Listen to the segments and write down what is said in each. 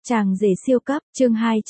Chàng rể siêu cấp, chương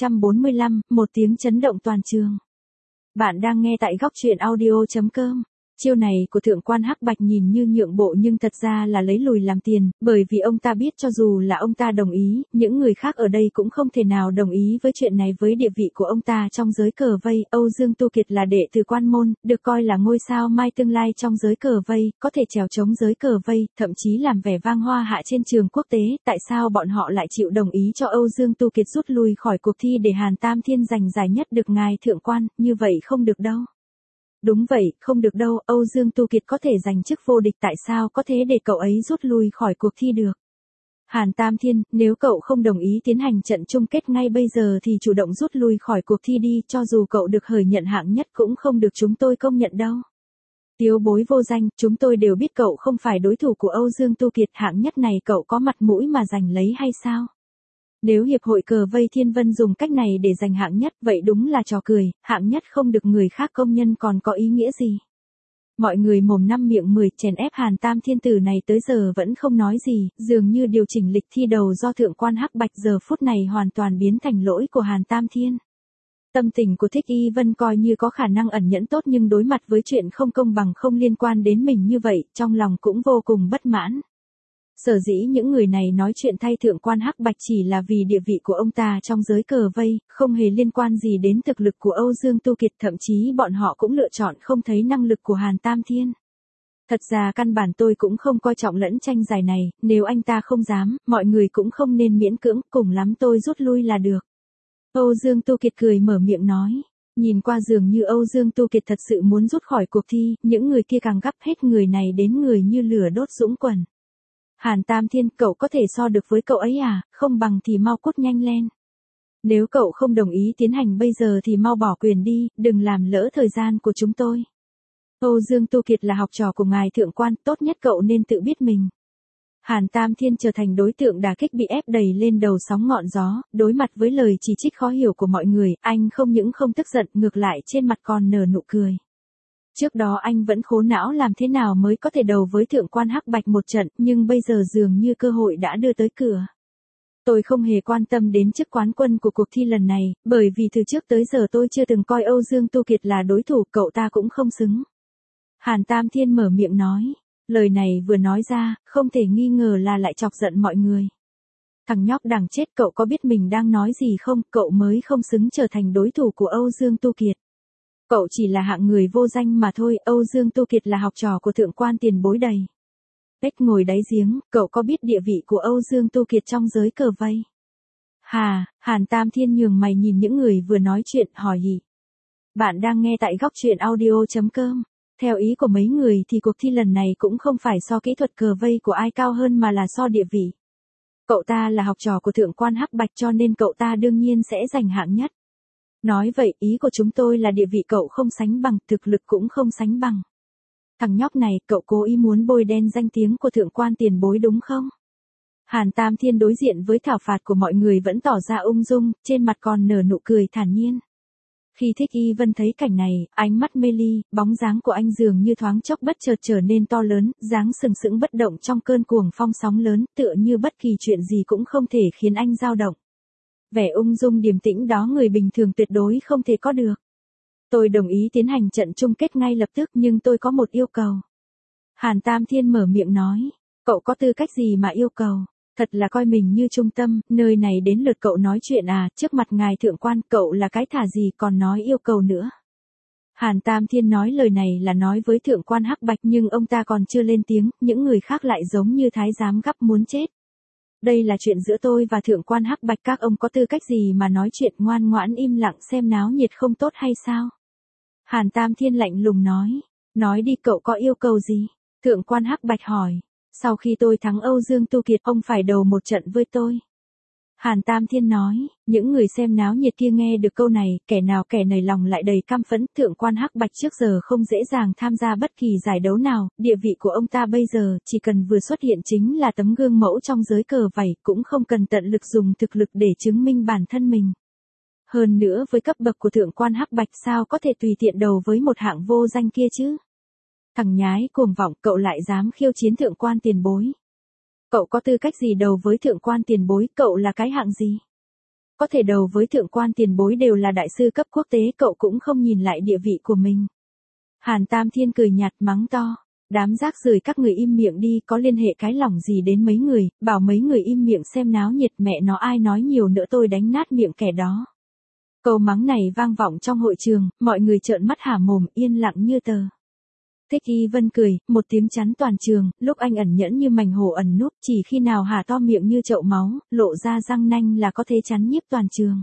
245, một tiếng chấn động toàn trường. Bạn đang nghe tại góc truyện audio.com. Chiêu này của thượng quan Hắc Bạch nhìn như nhượng bộ nhưng thật ra là lấy lùi làm tiền, bởi vì ông ta biết cho dù là ông ta đồng ý, những người khác ở đây cũng không thể nào đồng ý với chuyện này với địa vị của ông ta trong giới cờ vây. Âu Dương Tu Kiệt là đệ tử quan môn, được coi là ngôi sao mai tương lai trong giới cờ vây, có thể trèo chống giới cờ vây, thậm chí làm vẻ vang hoa hạ trên trường quốc tế. Tại sao bọn họ lại chịu đồng ý cho Âu Dương Tu Kiệt rút lui khỏi cuộc thi để Hàn Tam Thiên giành giải nhất được ngài thượng quan, như vậy không được đâu. Đúng vậy, không được đâu, Âu Dương Tu Kiệt có thể giành chức vô địch, tại sao có thể để cậu ấy rút lui khỏi cuộc thi được? Hàn Tam Thiên, nếu cậu không đồng ý tiến hành trận chung kết ngay bây giờ thì chủ động rút lui khỏi cuộc thi đi, cho dù cậu được hời nhận hạng nhất cũng không được chúng tôi công nhận đâu. Tiếu bối vô danh, chúng tôi đều biết cậu không phải đối thủ của Âu Dương Tu Kiệt, hạng nhất này cậu có mặt mũi mà giành lấy hay sao? Nếu Hiệp hội Cờ Vây Thiên Vân dùng cách này để giành hạng nhất, vậy đúng là trò cười, hạng nhất không được người khác công nhân còn có ý nghĩa gì? Mọi người mồm năm miệng 10 chèn ép Hàn Tam Thiên từ này tới giờ vẫn không nói gì, dường như điều chỉnh lịch thi đầu do thượng quan Hắc Bạch giờ phút này hoàn toàn biến thành lỗi của Hàn Tam Thiên. Tâm tình của Thích Y Vân coi như có khả năng ẩn nhẫn tốt, nhưng đối mặt với chuyện không công bằng không liên quan đến mình như vậy, trong lòng cũng vô cùng bất mãn. Sở dĩ những người này nói chuyện thay thượng quan Hắc Bạch chỉ là vì địa vị của ông ta trong giới cờ vây, không hề liên quan gì đến thực lực của Âu Dương Tu Kiệt, thậm chí bọn họ cũng lựa chọn không thấy năng lực của Hàn Tam Thiên. Thật ra căn bản tôi cũng không coi trọng lẫn tranh giải này, nếu anh ta không dám, mọi người cũng không nên miễn cưỡng, cùng lắm tôi rút lui là được. Âu Dương Tu Kiệt cười mở miệng nói. Nhìn qua dường như Âu Dương Tu Kiệt thật sự muốn rút khỏi cuộc thi, những người kia càng gấp hết người này đến người như lửa đốt dũng quần. Hàn Tam Thiên, cậu có thể so được với cậu ấy à, không bằng thì mau cút nhanh lên. Nếu cậu không đồng ý tiến hành bây giờ thì mau bỏ quyền đi, đừng làm lỡ thời gian của chúng tôi. Âu Dương Tu Kiệt là học trò của ngài thượng quan, tốt nhất cậu nên tự biết mình. Hàn Tam Thiên trở thành đối tượng đả kích bị ép đầy lên đầu sóng ngọn gió, đối mặt với lời chỉ trích khó hiểu của mọi người, anh không những không tức giận, ngược lại trên mặt còn nở nụ cười. Trước đó anh vẫn khổ não làm thế nào mới có thể đầu với thượng quan Hắc Bạch một trận, nhưng bây giờ dường như cơ hội đã đưa tới cửa. Tôi không hề quan tâm đến chức quán quân của cuộc thi lần này, bởi vì từ trước tới giờ tôi chưa từng coi Âu Dương Tu Kiệt là đối thủ, cậu ta cũng không xứng. Hàn Tam Thiên mở miệng nói, lời này vừa nói ra, không thể nghi ngờ là lại chọc giận mọi người. Thằng nhóc đằng chết, cậu có biết mình đang nói gì không, cậu mới không xứng trở thành đối thủ của Âu Dương Tu Kiệt. Cậu chỉ là hạng người vô danh mà thôi, Âu Dương Tu Kiệt là học trò của thượng quan tiền bối đầy. Ếch ngồi đáy giếng, cậu có biết địa vị của Âu Dương Tu Kiệt trong giới cờ vây? Hàn Tam Thiên nhường mày nhìn những người vừa nói chuyện, hỏi hỉ. Bạn đang nghe tại góc truyện audio.com. Theo ý của mấy người thì cuộc thi lần này cũng không phải so kỹ thuật cờ vây của ai cao hơn mà là so địa vị. Cậu ta là học trò của thượng quan Hắc Bạch cho nên cậu ta đương nhiên sẽ giành hạng nhất. Nói vậy, ý của chúng tôi là địa vị cậu không sánh bằng, thực lực cũng không sánh bằng. Thằng nhóc này, cậu cố ý muốn bôi đen danh tiếng của thượng quan tiền bối đúng không? Hàn Tam Thiên đối diện với thảo phạt của mọi người vẫn tỏ ra ung dung, trên mặt còn nở nụ cười thản nhiên. Khi Thích Y Vân thấy cảnh này, ánh mắt mê ly, bóng dáng của anh dường như thoáng chốc bất chợt trở nên to lớn, dáng sừng sững bất động trong cơn cuồng phong sóng lớn, tựa như bất kỳ chuyện gì cũng không thể khiến anh dao động. Vẻ ung dung điềm tĩnh đó người bình thường tuyệt đối không thể có được. Tôi đồng ý tiến hành trận chung kết ngay lập tức, nhưng tôi có một yêu cầu. Hàn Tam Thiên mở miệng nói, cậu có tư cách gì mà yêu cầu? Thật là coi mình như trung tâm, nơi này đến lượt cậu nói chuyện à, trước mặt ngài thượng quan, cậu là cái thả gì còn nói yêu cầu nữa. Hàn Tam Thiên nói lời này là nói với thượng quan Hắc Bạch, nhưng ông ta còn chưa lên tiếng, những người khác lại giống như thái giám gắp muốn chết. Đây là chuyện giữa tôi và thượng quan Hắc Bạch, các ông có tư cách gì mà nói chuyện, ngoan ngoãn im lặng xem náo nhiệt không tốt hay sao? Hàn Tam Thiên lạnh lùng nói đi, cậu có yêu cầu gì? Thượng quan Hắc Bạch hỏi, sau khi tôi thắng Âu Dương Tu Kiệt, ông phải đầu một trận với tôi. Hàn Tam Thiên nói, những người xem náo nhiệt kia nghe được câu này, kẻ nào kẻ nấy lòng lại đầy căm phẫn, thượng quan Hắc Bạch trước giờ không dễ dàng tham gia bất kỳ giải đấu nào, địa vị của ông ta bây giờ, chỉ cần vừa xuất hiện chính là tấm gương mẫu trong giới cờ vây, cũng không cần tận lực dùng thực lực để chứng minh bản thân mình. Hơn nữa với cấp bậc của thượng quan Hắc Bạch sao có thể tùy tiện đầu với một hạng vô danh kia chứ? Thằng nhái cuồng vọng, cậu lại dám khiêu chiến thượng quan tiền bối. Cậu có tư cách gì đầu với thượng quan tiền bối, cậu là cái hạng gì? Có thể đầu với thượng quan tiền bối đều là đại sư cấp quốc tế, cậu cũng không nhìn lại địa vị của mình. Hàn Tam Thiên cười nhạt mắng to. Đám rác rưởi các người im miệng đi, có liên hệ cái lòng gì đến mấy người, bảo mấy người im miệng xem náo nhiệt, mẹ nó ai nói nhiều nữa tôi đánh nát miệng kẻ đó. Câu mắng này vang vọng trong hội trường, mọi người trợn mắt há mồm, yên lặng như tờ. Thích Y Vân cười, một tiếng chắn toàn trường, lúc anh ẩn nhẫn như mảnh hổ ẩn núp, chỉ khi nào há to miệng như chậu máu, lộ ra răng nanh là có thể chắn nhiếp toàn trường.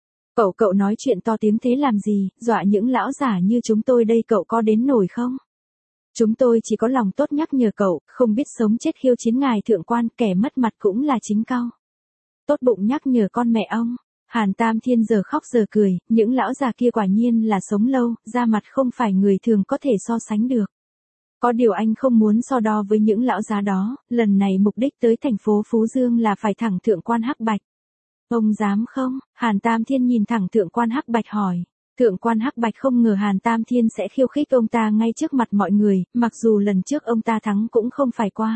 Cậu nói chuyện to tiếng thế làm gì, dọa những lão giả như chúng tôi đây cậu có đến nổi không? Chúng tôi chỉ có lòng tốt nhắc nhở cậu, không biết sống chết khiêu chiến ngài thượng quan, kẻ mất mặt cũng là chính cau. Tốt bụng nhắc nhở con mẹ ông. Hàn Tam Thiên giờ khóc giờ cười, những lão già kia quả nhiên là sống lâu, da mặt không phải người thường có thể so sánh được. Có điều anh không muốn so đo với những lão già đó, lần này mục đích tới thành phố Phú Dương là phải thẳng thượng quan Hắc Bạch. Ông dám không? Hàn Tam Thiên nhìn thẳng thượng quan Hắc Bạch hỏi. Thượng quan Hắc Bạch không ngờ Hàn Tam Thiên sẽ khiêu khích ông ta ngay trước mặt mọi người, mặc dù lần trước ông ta thắng cũng không phải qua.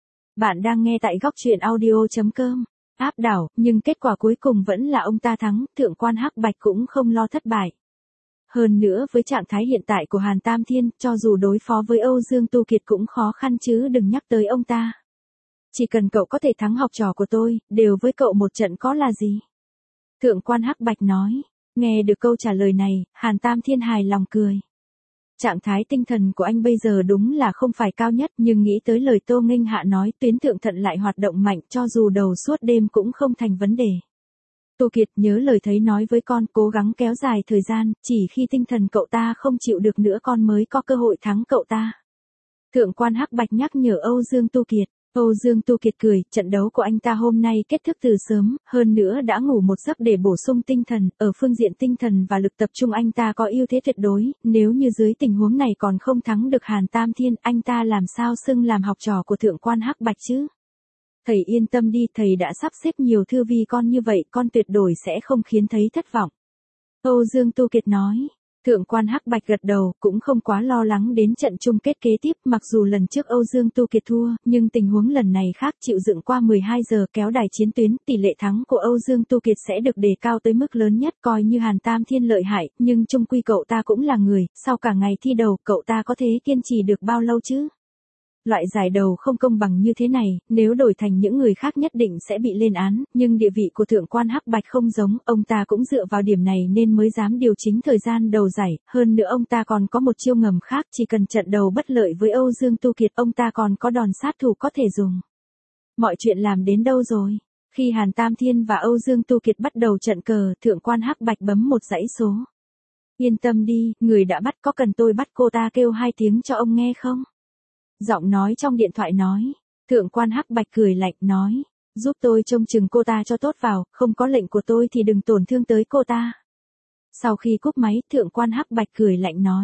Bạn đang nghe tại góc truyện audio.com. Áp đảo, nhưng kết quả cuối cùng vẫn là ông ta thắng, thượng quan Hắc Bạch cũng không lo thất bại. Hơn nữa với trạng thái hiện tại của Hàn Tam Thiên, cho dù đối phó với Âu Dương Tu Kiệt cũng khó khăn chứ đừng nhắc tới ông ta. Chỉ cần cậu có thể thắng học trò của tôi, đều với cậu một trận có là gì? Thượng quan Hắc Bạch nói. Nghe được câu trả lời này, Hàn Tam Thiên hài lòng cười. Trạng thái tinh thần của anh bây giờ đúng là không phải cao nhất, nhưng nghĩ tới lời Tô Nghênh Hạ nói tuyến thượng thận lại hoạt động mạnh, cho dù đầu suốt đêm cũng không thành vấn đề. Tô Kiệt nhớ lời thấy nói với con, cố gắng kéo dài thời gian, chỉ khi tinh thần cậu ta không chịu được nữa con mới có cơ hội thắng cậu ta. Thượng quan Hắc Bạch nhắc nhở Âu Dương Tu Kiệt. Âu Dương Tu Kiệt cười, trận đấu của anh ta hôm nay kết thúc từ sớm, hơn nữa đã ngủ một giấc để bổ sung tinh thần, ở phương diện tinh thần và lực tập trung anh ta có ưu thế tuyệt đối, nếu như dưới tình huống này còn không thắng được Hàn Tam Thiên, anh ta làm sao xưng làm học trò của thượng quan Hắc Bạch chứ? Thầy yên tâm đi, thầy đã sắp xếp nhiều thư vi con như vậy, con tuyệt đối sẽ không khiến thấy thất vọng. Âu Dương Tu Kiệt nói. Thượng quan Hắc Bạch gật đầu, cũng không quá lo lắng đến trận chung kết kế tiếp, mặc dù lần trước Âu Dương Tu Kiệt thua, nhưng tình huống lần này khác, chịu dựng qua 12 giờ kéo đài chiến tuyến, tỷ lệ thắng của Âu Dương Tu Kiệt sẽ được đề cao tới mức lớn nhất, coi như Hàn Tam Thiên lợi hại, nhưng chung quy cậu ta cũng là người, sau cả ngày thi đầu, cậu ta có thể kiên trì được bao lâu chứ? Loại giải đầu không công bằng như thế này, nếu đổi thành những người khác nhất định sẽ bị lên án, nhưng địa vị của thượng quan Hắc Bạch không giống, ông ta cũng dựa vào điểm này nên mới dám điều chỉnh thời gian đầu giải, hơn nữa ông ta còn có một chiêu ngầm khác, chỉ cần trận đầu bất lợi với Âu Dương Tu Kiệt, ông ta còn có đòn sát thủ có thể dùng. Mọi chuyện làm đến đâu rồi? Khi Hàn Tam Thiên và Âu Dương Tu Kiệt bắt đầu trận cờ, thượng quan Hắc Bạch bấm một dãy số. Yên tâm đi, người đã bắt, có cần tôi bắt cô ta kêu 2 tiếng cho ông nghe không? Giọng nói trong điện thoại nói. Thượng quan Hắc Bạch cười lạnh nói. Giúp tôi trông chừng cô ta cho tốt vào, không có lệnh của tôi thì đừng tổn thương tới cô ta. Sau khi cúp máy, thượng quan Hắc Bạch cười lạnh nói.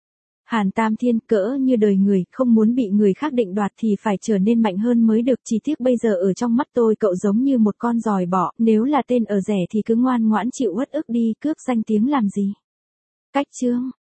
Hàn Tam Thiên, cỡ như đời người, không muốn bị người khác định đoạt thì phải trở nên mạnh hơn mới được, chỉ tiếc bây giờ ở trong mắt tôi cậu giống như một con giòi bọ, nếu là tên ở rẻ thì cứ ngoan ngoãn chịu uất ức đi, cướp danh tiếng làm gì. Cách chương.